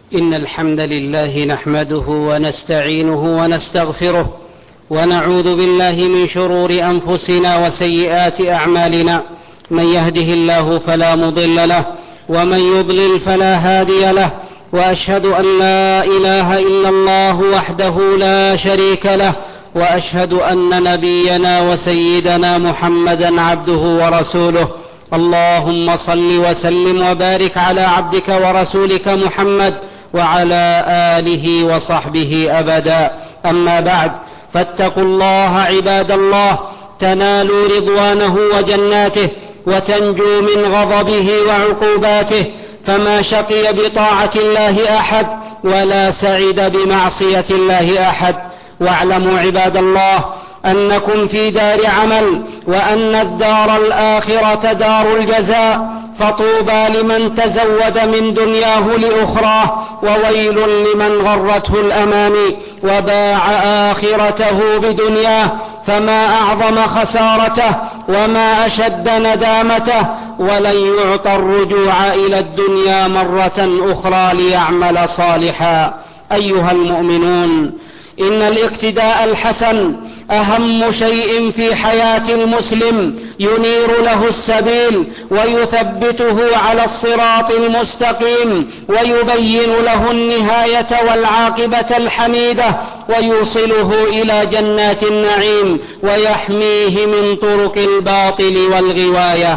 إن الحمد لله نحمده ونستعينه ونستغفره ونعوذ بالله من شرور أنفسنا وسيئات أعمالنا. من يهده الله فلا مضل له ومن يضلل فلا هادي له، وأشهد أن لا إله إلا الله وحده لا شريك له، وأشهد أن نبينا وسيدنا محمدا عبده ورسوله. اللهم صل وسلم وبارك على عبدك ورسولك محمد وعلى آله وصحبه أبدا. أما بعد، فاتقوا الله عباد الله، تنالوا رضوانه وجناته وتنجوا من غضبه وعقوباته، فما شقي بطاعة الله أحد ولا سعد بمعصية الله أحد. واعلموا عباد الله أنكم في دار عمل، وأن الدار الآخرة دار الجزاء، فطوبى لمن تزود من دنياه لأخراه، وويل لمن غرته الأماني وباع آخرته بدنياه، فما أعظم خسارته وما أشد ندامته، ولن يعطى الرجوع إلى الدنيا مرة أخرى ليعمل صالحا. أيها المؤمنون، إن الاقتداء الحسن أهم شيء في حياة المسلم، ينير له السبيل ويثبته على الصراط المستقيم، ويبين له النهاية والعاقبة الحميدة، ويوصله إلى جنات النعيم، ويحميه من طرق الباطل والغواية.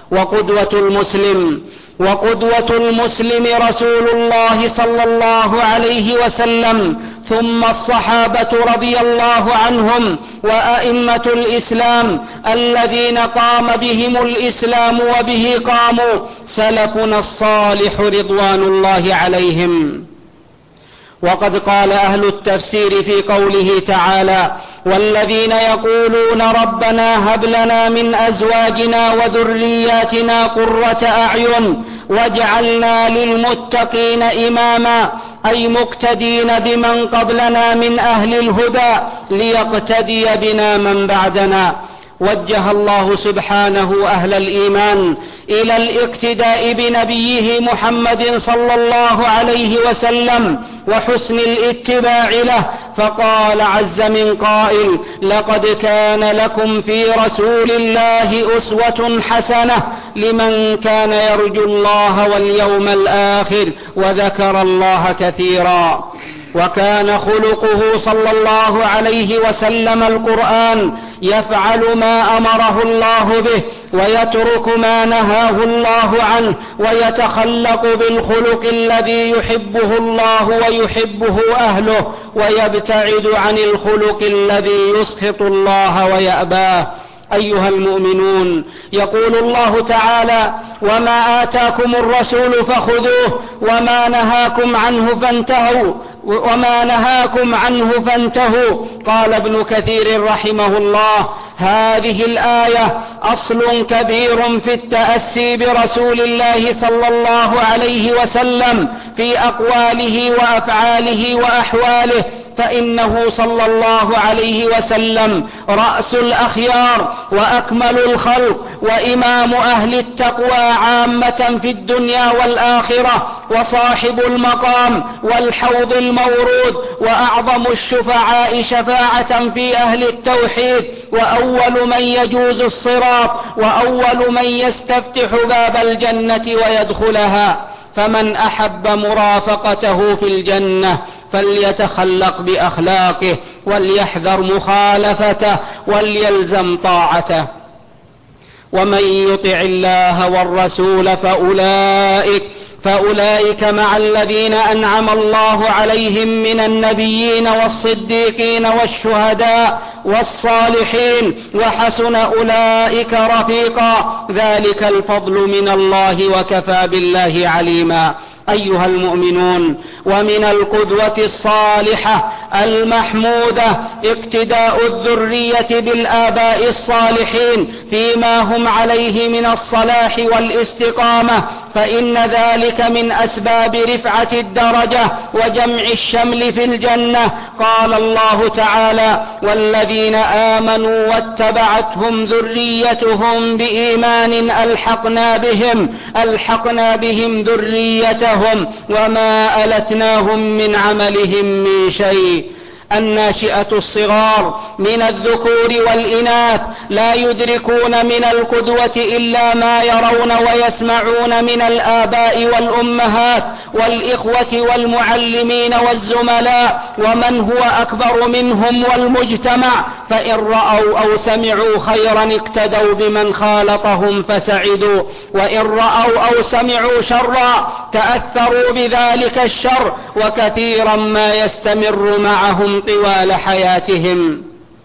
وقدوة المسلم رسول الله صلى الله عليه وسلم، ثم الصحابة رضي الله عنهم، وأئمة الإسلام الذين قام بهم الإسلام وبه قاموا، سلفنا الصالح رضوان الله عليهم. وقد قال أهل التفسير في قوله تعالى: والذين يقولون ربنا هب لنا من أزواجنا وذرياتنا قرة أعين واجعلنا للمتقين إماما، أي مقتدين بمن قبلنا من أهل الهدى ليقتدي بنا من بعدنا. وجه الله سبحانه أهل الإيمان إلى الاقتداء بنبيه محمد صلى الله عليه وسلم وحسن الاتباع له، فقال عز من قائل: لقد كان لكم في رسول الله أسوة حسنة لمن كان يرجو الله واليوم الآخر وذكر الله كثيرا. وكان خلقه صلى الله عليه وسلم القرآن، يفعل ما أمره الله به ويترك ما نهاه الله عنه، ويتخلق بالخلق الذي يحبه الله ويحبه أهله، ويبتعد عن الخلق الذي يسخط الله ويأباه. أيها المؤمنون، يقول الله تعالى: وما آتاكم الرسول فخذوه وما نهاكم عنه فانتهوا. قال ابن كثير رحمه الله: هذه الآية أصل كبير في التأسي برسول الله صلى الله عليه وسلم في أقواله وأفعاله وأحواله، فإنه صلى الله عليه وسلم رأس الأخيار وأكمل الخلق، وإمام أهل التقوى عامة في الدنيا والآخرة، وصاحب المقام والحوض المورود، وأعظم الشفعاء شفاعة في أهل التوحيد، وأول من يجوز الصراط، وأول من يستفتح باب الجنة ويدخلها. فمن أحب مرافقته في الجنة فليتخلق بأخلاقه، وليحذر مخالفته، وليلزم طاعته. ومن يطع الله والرسول فأولئك مع الذين أنعم الله عليهم من النبيين والصديقين والشهداء والصالحين، وحسن أولئك رفيقا، ذلك الفضل من الله وكفى بالله عليما. أيها المؤمنون، ومن القدوة الصالحة المحمودة اقتداء الذرية بالآباء الصالحين فيما هم عليه من الصلاح والاستقامة، فإن ذلك من أسباب رفعة الدرجة وجمع الشمل في الجنة. قال الله تعالى: والذين آمنوا واتبعتهم ذريتهم بإيمان ألحقنا بهم ذريتهم وما ألتناهم من عملهم من شيء. الناشئة الصغار من الذكور والإناث لا يدركون من القدوة إلا ما يرون ويسمعون من الآباء والأمهات والإخوة والمعلمين والزملاء ومن هو أكبر منهم والمجتمع، فإن رأوا أو سمعوا خيرا اقتدوا بمن خالطهم فسعدوا، وإن رأوا أو سمعوا شرا تأثروا بذلك الشر، وكثيرا ما يستمر معهم طوال حياتهم.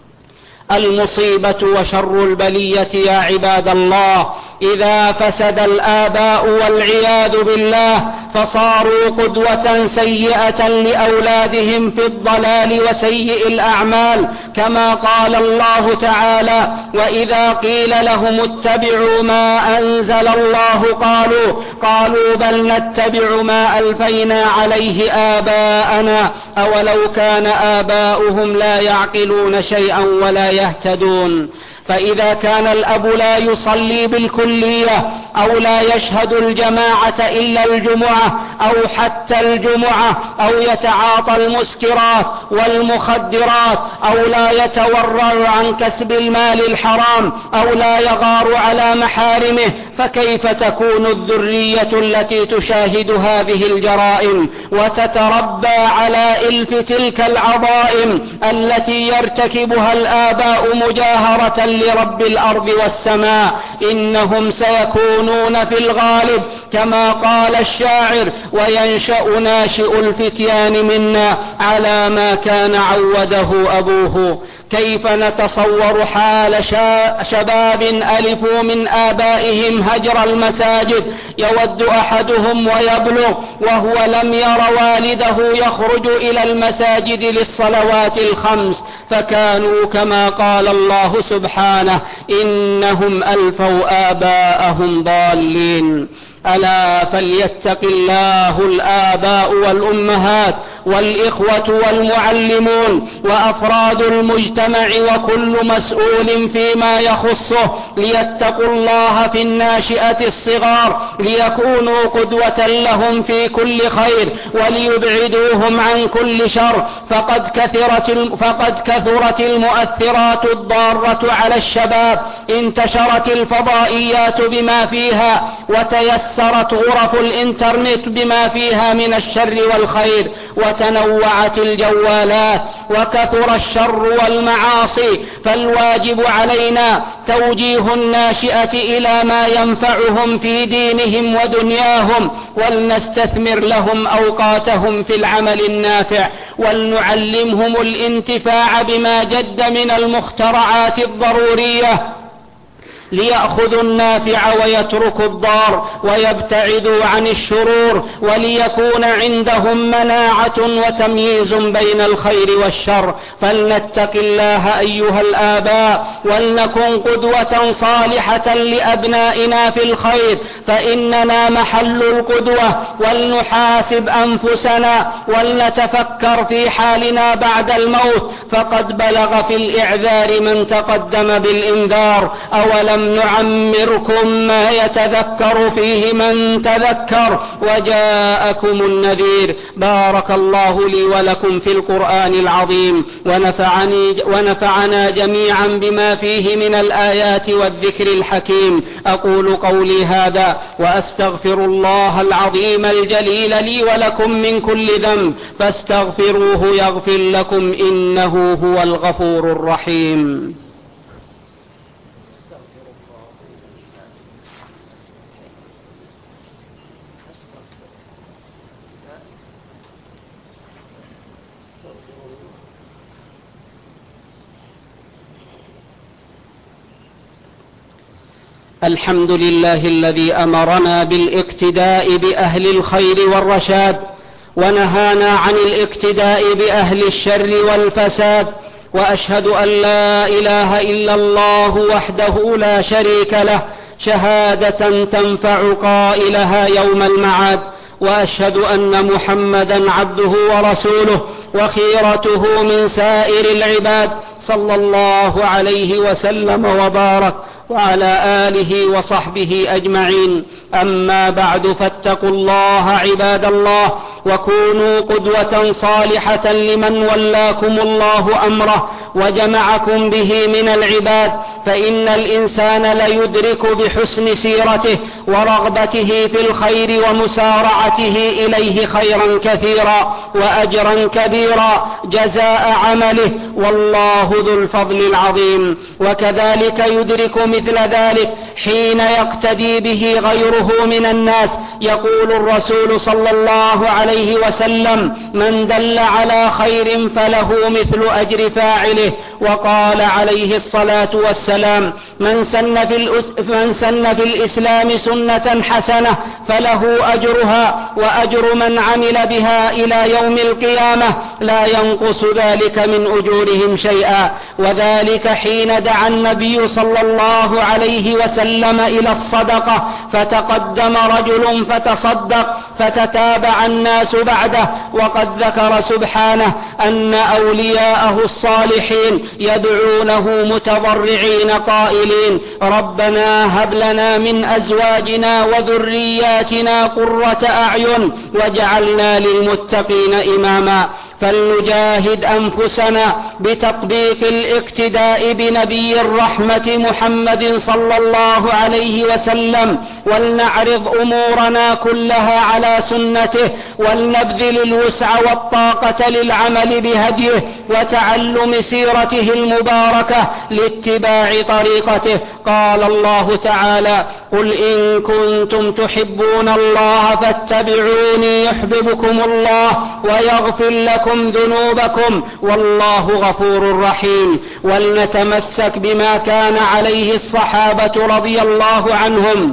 المصيبة وشر البلية يا عباد الله إذا فسد الآباء والعياذ بالله فصاروا قدوة سيئة لأولادهم في الضلال وسيء الأعمال، كما قال الله تعالى: وإذا قيل لهم اتبعوا ما أنزل الله قالوا بل نتبع ما ألفينا عليه آباءنا أولو كان آباؤهم لا يعقلون شيئا ولا يهتدون. فإذا كان الأب لا يصلي بالكلية أو لا يشهد الجماعة إلا الجمعة أو حتى الجمعة أو يتعاطى المسكرات والمخدرات أو لا يتورع عن كسب المال الحرام أو لا يغار على محارمه، فكيف تكون الذرية التي تشاهد هذه الجرائم وتتربى على إلف تلك العظائم التي يرتكبها الآباء مجاهرة لرب الأرض والسماء؟ إنهم سيكونون في الغالب كما قال الشاعر: وينشأ ناشئ الفتيان منا على ما كان عوده أبوه. كيف نتصور حال شباب ألفوا من آبائهم هجر المساجد، يود أحدهم ويبلغ وهو لم ير والده يخرج إلى المساجد للصلوات الخمس، فكانوا كما قال الله سبحانه: إنهم ألفوا آباءهم ضالين. ألا فليتق الله الآباء والأمهات والإخوة والمعلمون وأفراد المجتمع وكل مسؤول فيما يخصه، ليتقوا الله في الناشئة الصغار ليكونوا قدوة لهم في كل خير وليبعدوهم عن كل شر، فقد كثرت المؤثرات الضارة على الشباب، انتشرت الفضائيات بما فيها وتيسرت غرف الإنترنت بما فيها من الشر والخير، وتنوعت الجوالات وكثر الشر والمعاصي، فالواجب علينا توجيه الناشئة إلى ما ينفعهم في دينهم ودنياهم، ولنستثمر لهم أوقاتهم في العمل النافع، ولنعلمهم الانتفاع بما جد من المخترعات الضرورية ليأخذوا النافع ويتركوا الضار ويبتعدوا عن الشرور، وليكون عندهم مناعة وتمييز بين الخير والشر. فلنتق الله أيها الآباء ولنكن قدوة صالحة لأبنائنا في الخير، فإننا محل القدوة، ولنحاسب أنفسنا ولنتفكر في حالنا بعد الموت، فقد بلغ في الإعذار من تقدم بالإنذار: أولم نعمركم ما يتذكر فيه من تذكر وجاءكم النذير. بارك الله لي ولكم في القرآن العظيم ونفعنا جميعا بما فيه من الآيات والذكر الحكيم. أقول قولي هذا وأستغفر الله العظيم الجليل لي ولكم من كل ذنب، فاستغفروه يغفر لكم إنه هو الغفور الرحيم. الحمد لله الذي أمرنا بالاقتداء بأهل الخير والرشاد، ونهانا عن الاقتداء بأهل الشر والفساد، وأشهد أن لا إله إلا الله وحده لا شريك له شهادة تنفع قائلها يوم المعاد، وأشهد أن محمدا عبده ورسوله وخيرته من سائر العباد صلى الله عليه وسلم وبارك وعلى آله وصحبه أجمعين. أما بعد، فاتقوا الله عباد الله، وكونوا قدوة صالحة لمن ولاكم الله أمره وجمعكم به من العباد، فإن الإنسان ليدرك بحسن سيرته ورغبته في الخير ومسارعته إليه خيرا كثيرا وأجرا كبيرا جزاء عمله، والله ذو الفضل العظيم. وكذلك يدرك مثل ذلك حين يقتدي به غيره من الناس. يقول الرسول صلى الله عليه وسلم: من دل على خير فله مثل أجر فاعله. وقال عليه الصلاة والسلام: من سن في الإسلام سنة حسنة فله أجرها وأجر من عمل بها إلى يوم القيامة لا ينقص ذلك من أجورهم شيئا. وذلك حين دعا النبي صلى الله عليه وسلم إلى الصدقة، فتقدم رجل فتصدق فتتابع الناس بعده. وقد ذكر سبحانه أن أولياءه الصالحين يدعونه متضرعين قائلين: ربنا هب لنا من أزواجنا وذرياتنا قرة أعين واجعلنا للمتقين إماما. فلنجاهد أنفسنا بتطبيق الاقتداء بنبي الرحمة محمد صلى الله عليه وسلم، ولنعرض أمورنا كلها على سنته، ولنبذل الوسع والطاقة للعمل بهديه وتعلم سيرته المباركة لاتباع طريقته. قال الله تعالى: قل إن كنتم تحبون الله فاتبعوني يحببكم الله ويغفر لكم ذنوبكم والله غفور رحيم. ولنتمسك بما كان عليه الصحابة رضي الله عنهم،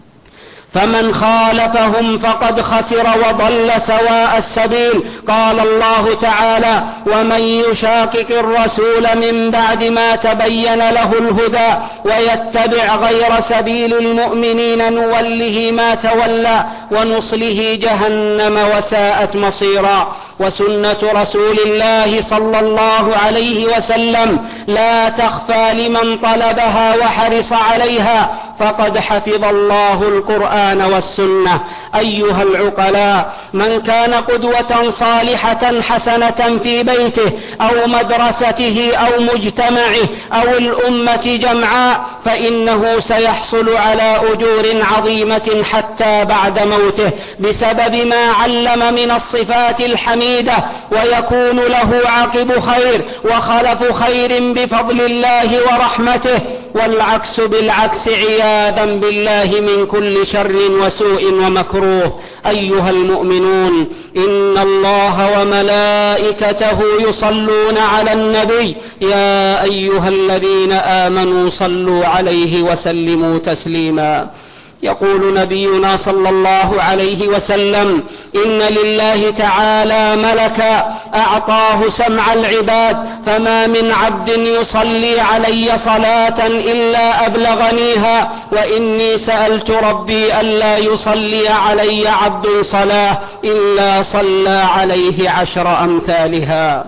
فمن خالفهم فقد خسر وضل سواء السبيل. قال الله تعالى: ومن يشاقق الرسول من بعد ما تبين له الهدى ويتبع غير سبيل المؤمنين نوله ما تولى ونصله جهنم وساءت مصيرا. وسنة رسول الله صلى الله عليه وسلم لا تخفى لمن طلبها وحرص عليها، فقد حفظ الله القرآن والسنة. أيها العقلاء، من كان قدوة صالحة حسنة في بيته أو مدرسته أو مجتمعه أو الأمة جمعاء، فإنه سيحصل على أجور عظيمة حتى بعد موته بسبب ما علم من الصفات الحميدة، ويكون له عقب خير وخلف خير بفضل الله ورحمته، والعكس بالعكس عياذا بالله من كل شر وسوء ومكروه. أيها المؤمنون، إن الله وملائكته يصلون على النبي، يا أيها الذين آمنوا صلوا عليه وسلموا تسليما. يقول نبينا صلى الله عليه وسلم: إن لله تعالى ملكا أعطاه سمع العباد، فما من عبد يصلي علي صلاة إلا أبلغنيها، وإني سألت ربي ألا يصلي علي عبد صلاة إلا صلى عليه 10 أمثالها.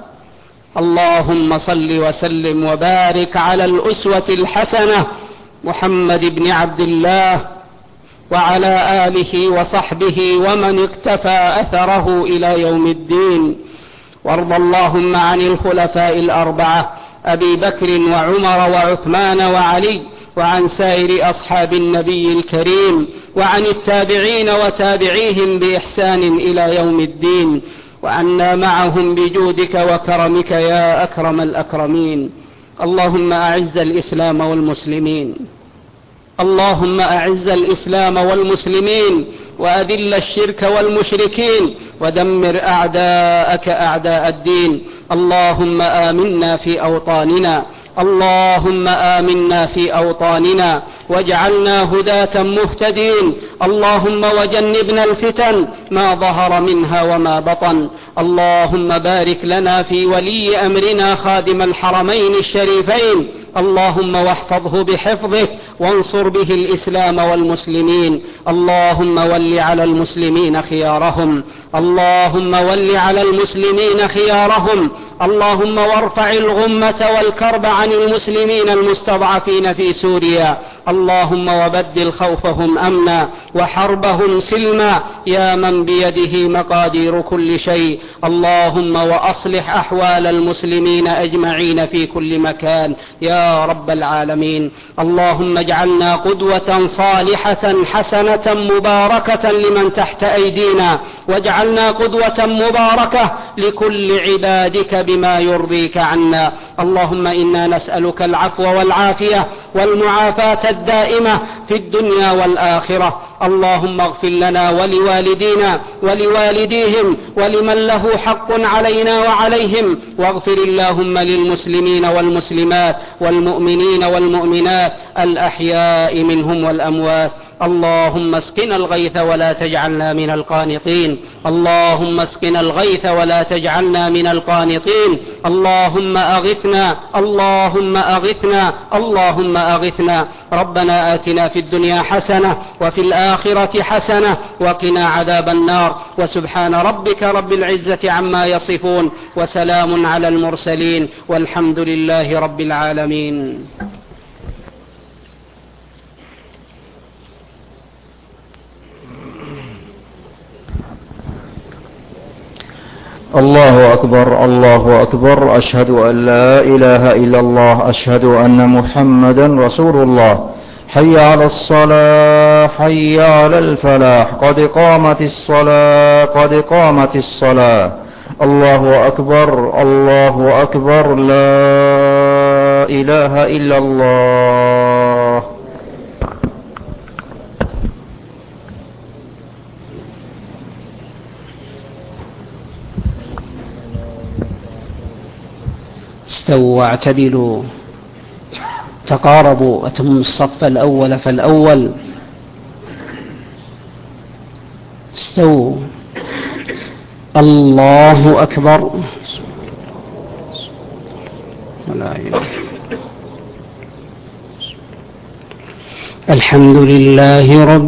اللهم صل وسلم وبارك على الأسوة الحسنة محمد بن عبد الله وعلى آله وصحبه ومن اقتفى أثره إلى يوم الدين. وارض اللهم عن الخلفاء الأربعة أبي بكر وعمر وعثمان وعلي، وعن سائر أصحاب النبي الكريم، وعن التابعين وتابعيهم بإحسان إلى يوم الدين، وعنا معهم بجودك وكرمك يا أكرم الأكرمين. اللهم أعز الإسلام والمسلمين، اللهم أعز الإسلام والمسلمين، وأذل الشرك والمشركين، ودمر أعداءك أعداء الدين. اللهم آمنا في أوطاننا، اللهم آمنا في أوطاننا واجعلنا هداة مهتدين. اللهم وجنبنا الفتن ما ظهر منها وما بطن. اللهم بارك لنا في ولي أمرنا خادم الحرمين الشريفين، اللهم واحفظه بحفظه وانصر به الإسلام والمسلمين. اللهم ول على المسلمين خيارهم، اللهم ول على المسلمين خيارهم. اللهم وارفع الغمة والكرب عن المسلمين المستضعفين في سوريا. اللهم وبدل خوفهم أمنا وحربهم سلما يا من بيده مقادير كل شيء. اللهم وأصلح أحوال المسلمين أجمعين في كل مكان يا رب العالمين. اللهم اجعلنا قدوة صالحة حسنة مباركة لمن تحت أيدينا، واجعلنا قدوة مباركة لكل عبادك بما يرضيك عنا. اللهم إنا نسألك العفو والعافية والمعافاة الدائمة في الدنيا والآخرة. اللهم اغفر لنا ولوالدينا ولوالديهم ولمن له حق علينا وعليهم، واغفر اللهم للمسلمين والمسلمات والمؤمنين والمؤمنات الأحياء منهم والأموات. اللهم اسقنا الغيث ولا تجعلنا من القانطين. اللهم اسقنا الغيث ولا تجعلنا من القانطين. اللهم أغثنا، اللهم أغثنا، اللهم أغثنا. ربنا آتنا في الدنيا حسنة وفي الآخرة حسنة وقنا عذاب النار. وسبحان ربك رب العزة عما يصفون، وسلام على المرسلين، والحمد لله رب العالمين. الله أكبر، الله أكبر. أشهد أن لا إله إلا الله، أشهد أن محمدا رسول الله. حي على الصلاة، حي على الفلاح، قد قامت الصلاة، قد قامت الصلاة. الله أكبر، الله أكبر. لا إله إلا الله. استووا واعتدلوا، تقاربوا، أتموا الصف الأول فالأول. استووا. الله أكبر. الحمد لله رب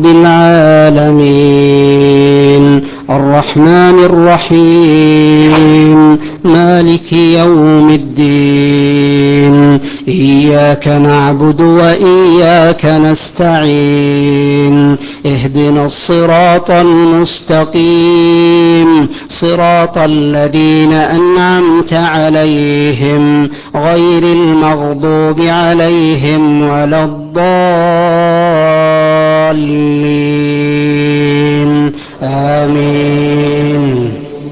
العالمين، الرحمن الرحيم، مالك يوم الدين. إياك نعبد وإياك نستعين. اهدنا الصراط المستقيم، صراط الذين أنعمت عليهم غير المغضوب عليهم ولا الضالين. آمين.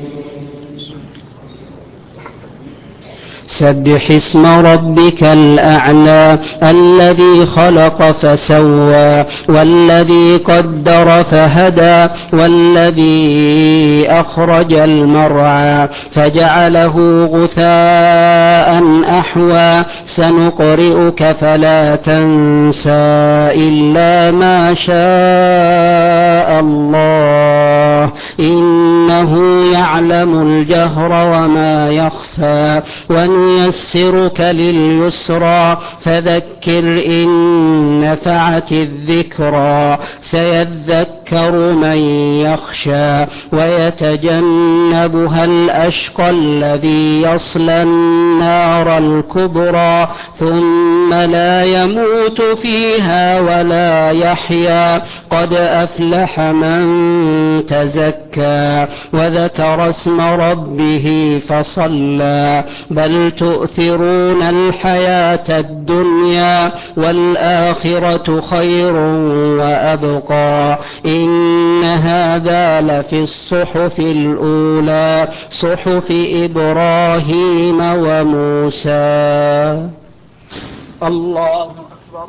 سبح اسم ربك الأعلى الذي خلق فسوى والذي قدر فهدى والذي أخرج المرعى فجعله غثاء أحوى. سنقرئك فلا تنسى إلا ما شاء الله، إنه يعلم الجهر وما يخفى. ونيسرك لليسرى فذكر إن نفعت الذكرى. سيذكر من يخشى ويتجنبها الأشقى الذي يصلى النار الكبرى ثم لا يموت فيها ولا يحيا. قد أفلح من تزكى وذكر اسم ربه فصلى. بل تؤثرون الحياة الدنيا والآخرة خير وأبقى. إن هذا لفي الصحف الأولى، صحف إبراهيم وموسى. الله أكبر.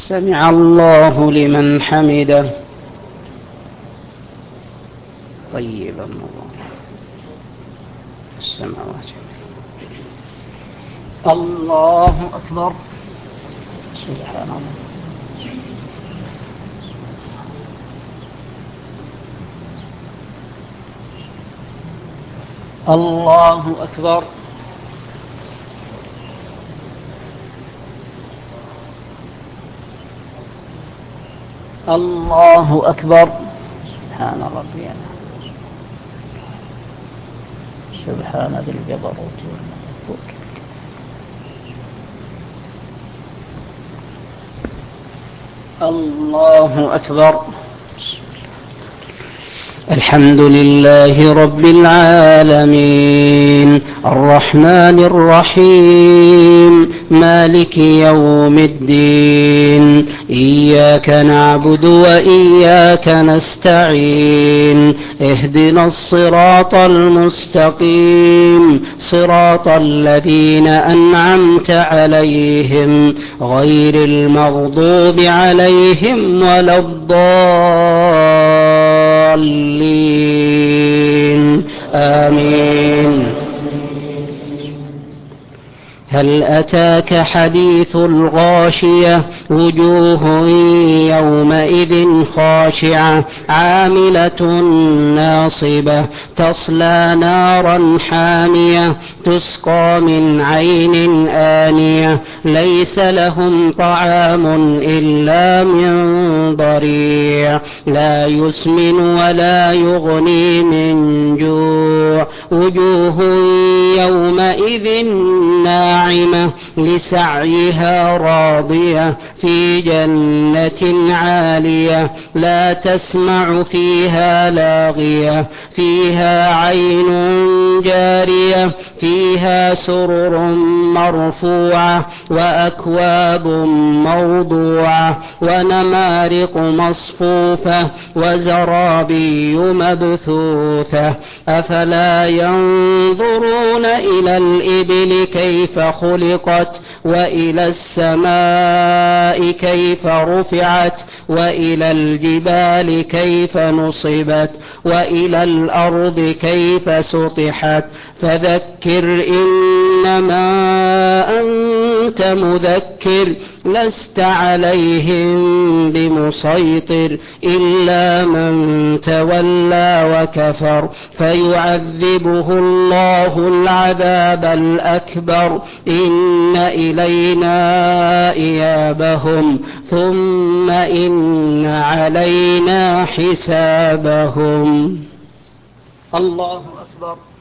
سمع الله لمن حمده. طيبا الله السماوات. الله أكبر. سبحان الله. الله أكبر. الله أكبر. سبحان ربي سبحان ذي الجبروت والملكوت. الله أكبر. الحمد لله رب العالمين الرحمن الرحيم مالك يوم الدين إياك نعبد وإياك نستعين اهدنا الصراط المستقيم صراط الذين أنعمت عليهم غير المغضوب عليهم ولا الضالين آمين. هل أتاك حديث الغاشية وجوه يومئذ خاشعة عاملة ناصبة تصلى نارا حامية تسقى من عين آنية ليس لهم طعام إلا من ضريع لا يسمن ولا يغني من جوع وجوه يومئذ ناعمة لسعيها راضية في جنة عالية لا تسمع فيها لاغية فيها عين جارية فيها سرر مرفوعة وأكواب موضوعة ونمارق مصفوفة وزرابي مبثوثة أفلا ينظرون إلى الإبل كيف خلقت وإلى السماء كيف رفعت وإلى الجبال كيف نصبت وإلى الأرض كيف سطحت فذكر إنما أنت مذكر لست عليهم بمسيطر إلا من تولى وكفر فيعذبه الله العذاب الأكبر إن إلينا إيابهم ثم إن علينا حسابهم. الله أكبر.